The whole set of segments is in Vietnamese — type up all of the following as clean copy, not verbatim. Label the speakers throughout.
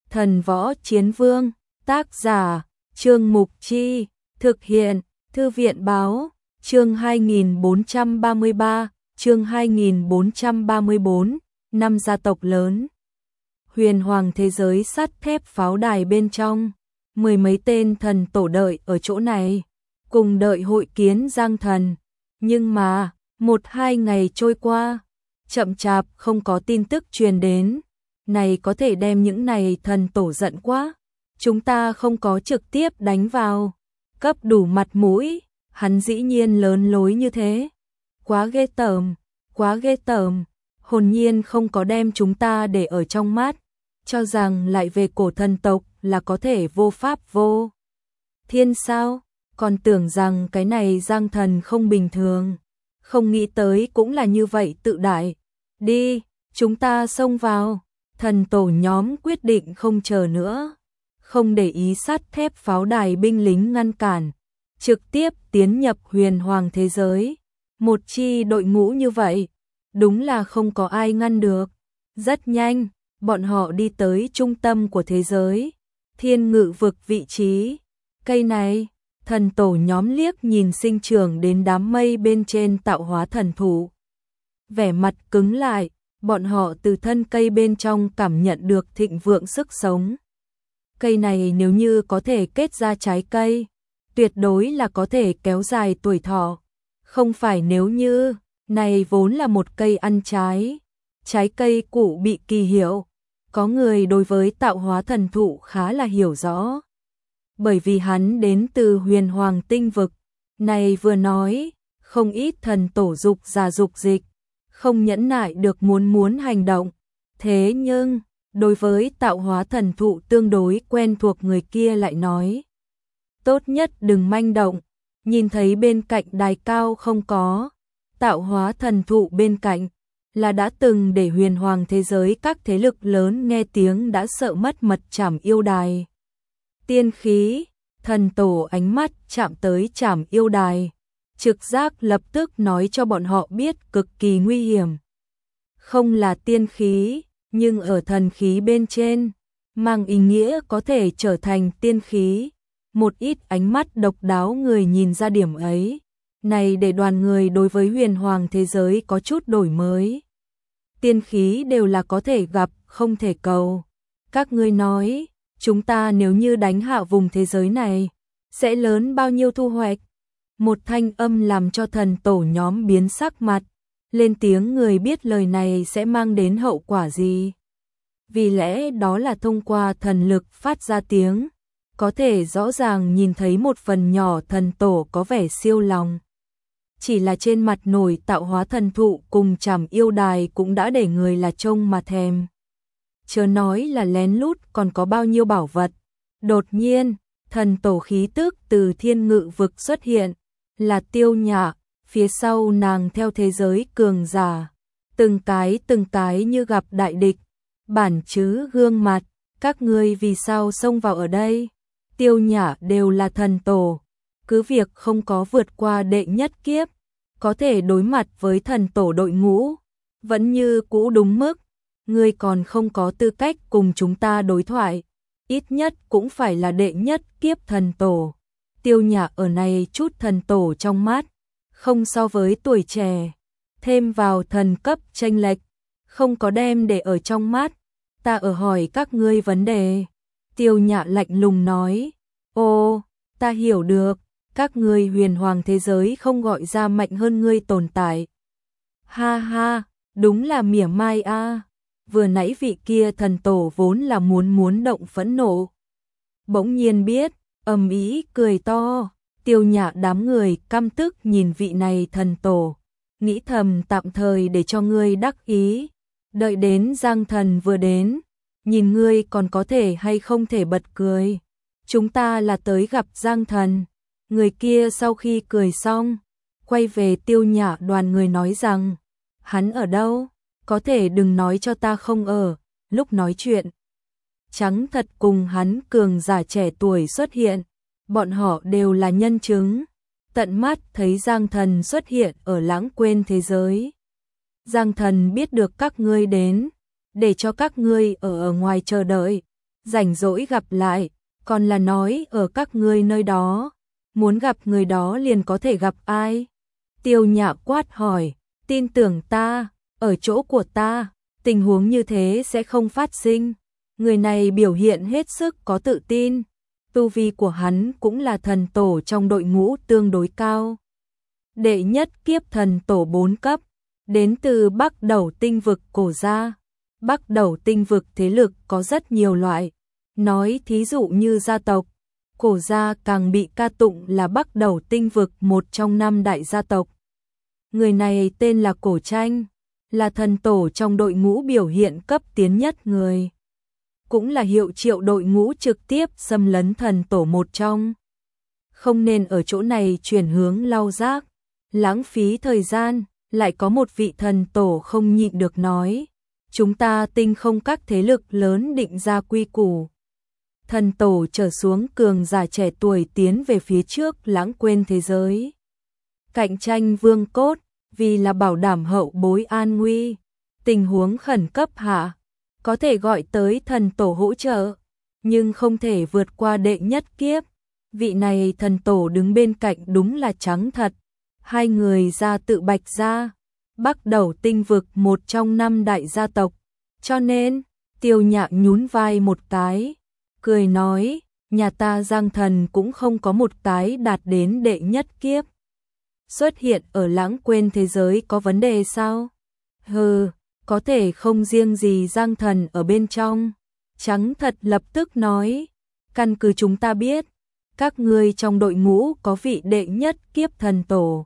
Speaker 1: Thần Võ Chiến Vương, tác giả, Trương Mục Chi, thực hiện, Thư viện Báo, chương 2433, chương 2434, năm gia tộc lớn. Huyền Hoàng thế giới sắt thép pháo đài bên trong, mười mấy tên thần tổ đợi ở chỗ này, cùng đợi hội kiến Giang Thần. Nhưng mà, 1-2 ngày trôi qua, chậm chạp không có tin tức truyền đến. Này có thể đem những này thần tổ giận quá. Chúng ta không có trực tiếp đánh vào, cấp đủ mặt mũi, hắn dĩ nhiên lớn lối như thế. Quá ghê tởm, quá ghê tởm, hồn nhiên không có đem chúng ta để ở trong mắt, cho rằng lại về cổ thần tộc là có thể vô pháp vô thiên sao, còn tưởng rằng cái này Giang Thần không bình thường, không nghĩ tới cũng là như vậy tự đại. Đi, chúng ta xông vào. Thần tổ nhóm quyết định không chờ nữa, không để ý sắt thép pháo đài binh lính ngăn cản, trực tiếp tiến nhập Huyền Hoàng thế giới. Một chi đội ngũ như vậy, đúng là không có ai ngăn được. Rất nhanh, bọn họ đi tới trung tâm của thế giới, Thiên Ngự vực vị trí. Cây này, thần tổ nhóm liếc nhìn sinh trưởng đến đám mây bên trên tạo hóa thần thụ. Vẻ mặt cứng lại, bọn họ từ thân cây bên trong cảm nhận được thịnh vượng sức sống. Cây này nếu như có thể kết ra trái cây, tuyệt đối là có thể kéo dài tuổi thọ. Không phải nếu như, này vốn là một cây ăn trái. Trái cây cũ bị kỳ hiệu. Có người đối với tạo hóa thần thụ khá là hiểu rõ. Bởi vì hắn đến từ Huyền Hoàng tinh vực. Này vừa nói, không ít thần tổ dục già dục dịch, không nhẫn nại được muốn hành động. Thế nhưng, đối với tạo hóa thần thụ tương đối quen thuộc người kia lại nói. Tốt nhất đừng manh động, nhìn thấy bên cạnh đài cao không có. Tạo hóa thần thụ bên cạnh, là đã từng để Huyền Hoàng thế giới các thế lực lớn nghe tiếng đã sợ mất mật trảm yêu đài. Tiên khí, thần tổ ánh mắt chạm tới trảm yêu đài. Trực giác lập tức nói cho bọn họ biết cực kỳ nguy hiểm. Không là tiên khí, nhưng ở thần khí bên trên, mang ý nghĩa có thể trở thành tiên khí. Một ít ánh mắt độc đáo người nhìn ra điểm ấy. Này để đoàn người đối với Huyền Hoàng thế giới có chút đổi mới. Tiên khí đều là có thể gặp, không thể cầu. Các ngươi nói, chúng ta nếu như đánh hạ vùng thế giới này, sẽ lớn bao nhiêu thu hoạch? Một thanh âm làm cho thần tổ nhóm biến sắc mặt, lên tiếng người biết lời này sẽ mang đến hậu quả gì. Vì lẽ đó là thông qua thần lực phát ra tiếng, có thể rõ ràng nhìn thấy một phần nhỏ thần tổ có vẻ siêu lòng. Chỉ là trên mặt nổi tạo hóa thần thụ cùng trảm yêu đài cũng đã để người là trông mà thèm. Chớ nói là lén lút còn có bao nhiêu bảo vật. Đột nhiên, thần tổ khí tức từ Thiên Ngự vực xuất hiện, là Tiêu Nhã, phía sau nàng theo thế giới cường giả, từng cái như gặp đại địch. Bản chứ gương mặt, các ngươi vì sao xông vào ở đây? Tiêu Nhã đều là thần tổ, cứ việc không có vượt qua đệ nhất kiếp, có thể đối mặt với thần tổ đội ngũ, vẫn như cũ đúng mức. Ngươi còn không có tư cách cùng chúng ta đối thoại, ít nhất cũng phải là đệ nhất kiếp thần tổ. Tiêu Nhã ở này chút thần tổ trong mắt, không so với tuổi trẻ, thêm vào thần cấp chênh lệch, không có đem để ở trong mắt. Ta ở hỏi các ngươi vấn đề. Tiêu Nhã lạnh lùng nói, ô, ta hiểu được, các ngươi Huyền Hoàng thế giới không gọi ra mạnh hơn ngươi tồn tại. Ha ha, đúng là mỉa mai a. Vừa nãy vị kia thần tổ vốn là muốn động phẫn nộ. Bỗng nhiên biết, ầm ĩ cười to. Tiêu Nhã đám người căm tức nhìn vị này thần tổ, nghĩ thầm tạm thời để cho ngươi đắc ý, đợi đến Giang Thần vừa đến, nhìn ngươi còn có thể hay không thể bật cười. Chúng ta là tới gặp Giang Thần. Người kia sau khi cười xong, quay về Tiêu Nhã đoàn người nói rằng, hắn ở đâu? Có thể đừng nói cho ta không ở. Lúc nói chuyện, trắng thật cùng hắn cường giả trẻ tuổi xuất hiện, bọn họ đều là nhân chứng, tận mắt thấy Giang Thần xuất hiện ở lãng quên thế giới. Giang Thần biết được các ngươi đến, để cho các ngươi ở ngoài chờ đợi, rảnh rỗi gặp lại, còn là nói ở các ngươi nơi đó, muốn gặp người đó liền có thể gặp ai? Tiêu Nhã quát hỏi, tin tưởng ta, ở chỗ của ta, tình huống như thế sẽ không phát sinh. Người này biểu hiện hết sức có tự tin, tu vi của hắn cũng là thần tổ trong đội ngũ tương đối cao. Đệ nhất kiếp thần tổ 4 cấp, đến từ Bắc Đẩu tinh vực Cổ gia. Bắc Đẩu tinh vực thế lực có rất nhiều loại, nói thí dụ như gia tộc, Cổ gia càng bị ca tụng là Bắc Đẩu tinh vực một trong 5 đại gia tộc. Người này tên là Cổ Tranh, là thần tổ trong đội ngũ biểu hiện cấp tiến nhất người. Cũng là hiệu triệu đội ngũ trực tiếp xâm lấn thần tổ một trong. Không nên ở chỗ này chuyển hướng lau rác, lãng phí thời gian, lại có một vị thần tổ không nhịn được nói. Chúng ta tinh không các thế lực lớn định ra quy củ. Thần tổ trở xuống cường giả trẻ tuổi tiến về phía trước lãng quên thế giới. Cạnh tranh vương cốt, vì là bảo đảm hậu bối an nguy. Tình huống khẩn cấp hạ, có thể gọi tới thần tổ hỗ trợ, nhưng không thể vượt qua đệ nhất kiếp. Vị này thần tổ đứng bên cạnh đúng là trắng thật. Hai người ra tự bạch ra, Bắc Đẩu tinh vực một trong 5 đại gia tộc. Cho nên, Tiêu Nhã nhún vai một cái, cười nói, nhà ta Giang Thần cũng không có một cái đạt đến đệ nhất kiếp. Xuất hiện ở lãng quên thế giới có vấn đề sao? Hừ, có thể không riêng gì Giang Thần ở bên trong. Trắng thật lập tức nói, căn cứ chúng ta biết, các ngươi trong đội ngũ có vị đệ nhất kiếp thần tổ.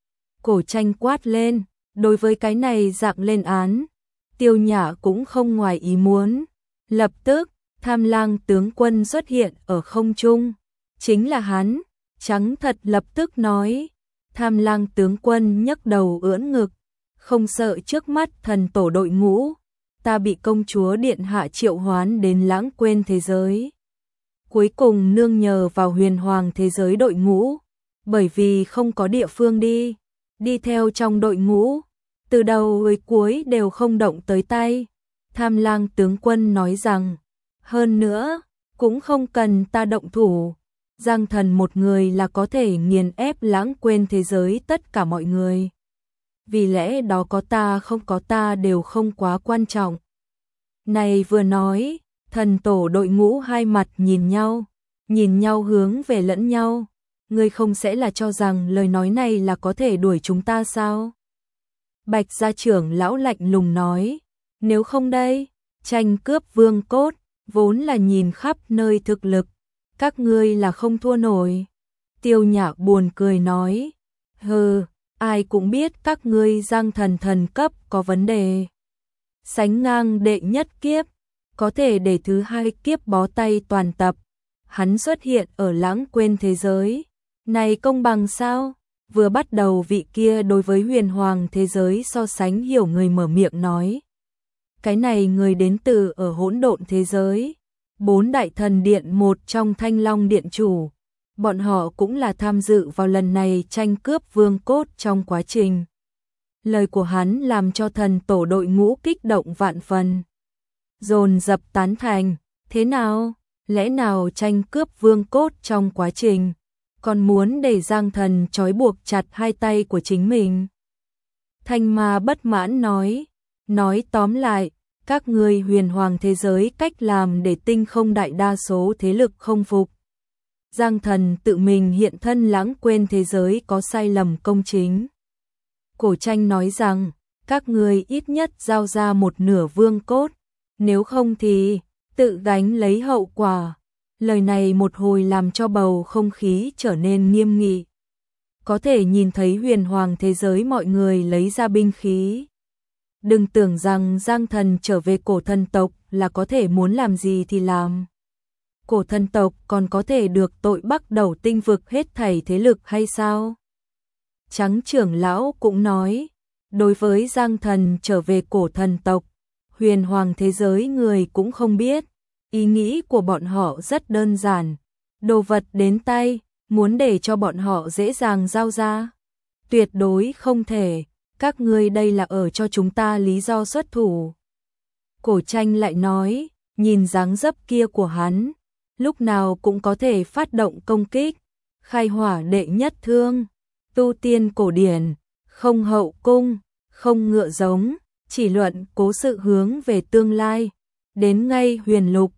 Speaker 1: Cổ Tranh quát lên, đối với cái này dạng lên án, Tiêu Nhã cũng không ngoài ý muốn. Lập tức, Tham Lang tướng quân xuất hiện ở không trung. Chính là hắn, Trắng thật lập tức nói. Tham Lang tướng quân nhấc đầu ưỡn ngực, không sợ trước mắt thần tổ đội ngũ. Ta bị công chúa điện hạ triệu hoán đến lãng quên thế giới. Cuối cùng nương nhờ vào huyền hoàng thế giới đội ngũ, bởi vì không có địa phương đi theo trong đội ngũ, từ đầu tới cuối đều không động tới tay. Tham Lang tướng quân nói rằng, hơn nữa, cũng không cần ta động thủ, Giang Thần một người là có thể nghiền ép lãng quên thế giới tất cả mọi người. Vì lẽ đó có ta không có ta đều không quá quan trọng. Này vừa nói, thần tổ đội ngũ hai mặt nhìn nhau hướng về lẫn nhau. Ngươi không sẽ là cho rằng lời nói này là có thể đuổi chúng ta sao? Bạch gia trưởng lão lạnh lùng nói, nếu không đây, tranh cướp vương cốt, vốn là nhìn khắp nơi thực lực, các ngươi là không thua nổi. Tiêu Nhã buồn cười nói, hừ, ai cũng biết các ngươi Giang Thần thần cấp có vấn đề. Sánh ngang đệ nhất kiếp, có thể để thứ hai kiếp bó tay toàn tập. Hắn xuất hiện ở lãng quên thế giới. Này công bằng sao? Vừa bắt đầu vị kia đối với huyền hoàng thế giới so sánh hiểu người mở miệng nói. Cái này người đến từ ở hỗn độn thế giới. 4 đại thần điện một trong Thanh Long điện chủ. Bọn họ cũng là tham dự vào lần này tranh cướp vương cốt trong quá trình. Lời của hắn làm cho thần tổ đội ngũ kích động vạn phần. Dồn dập tán thành, thế nào? Lẽ nào tranh cướp vương cốt trong quá trình, còn muốn để Giang Thần trói buộc chặt hai tay của chính mình? Thanh Ma bất mãn nói tóm lại, các ngươi huyền hoàng thế giới cách làm để tinh không đại đa số thế lực không phục. Giang Thần tự mình hiện thân lãng quên thế giới có sai lầm công chính. Cổ Tranh nói rằng, các ngươi ít nhất giao ra một nửa vương cốt, nếu không thì tự gánh lấy hậu quả. Lời này một hồi làm cho bầu không khí trở nên nghiêm nghị. Có thể nhìn thấy huyền hoàng thế giới mọi người lấy ra binh khí. Đừng tưởng rằng Giang Thần trở về cổ thần tộc là có thể muốn làm gì thì làm. Cổ thần tộc còn có thể được tội Bắc Đẩu tinh vực hết thảy thế lực hay sao? Trắng trưởng lão cũng nói, đối với Giang Thần trở về cổ thần tộc, huyền hoàng thế giới người cũng không biết. Ý nghĩ của bọn họ rất đơn giản, đồ vật đến tay, muốn để cho bọn họ dễ dàng giao ra. Tuyệt đối không thể, các ngươi đây là ở cho chúng ta lý do xuất thủ. Cổ Tranh lại nói, nhìn dáng dấp kia của hắn, lúc nào cũng có thể phát động công kích, khai hỏa đệ nhất thương, tu tiên cổ điển, không hậu cung, không ngựa giống, chỉ luận cố sự hướng về tương lai, đến ngay huyền lục,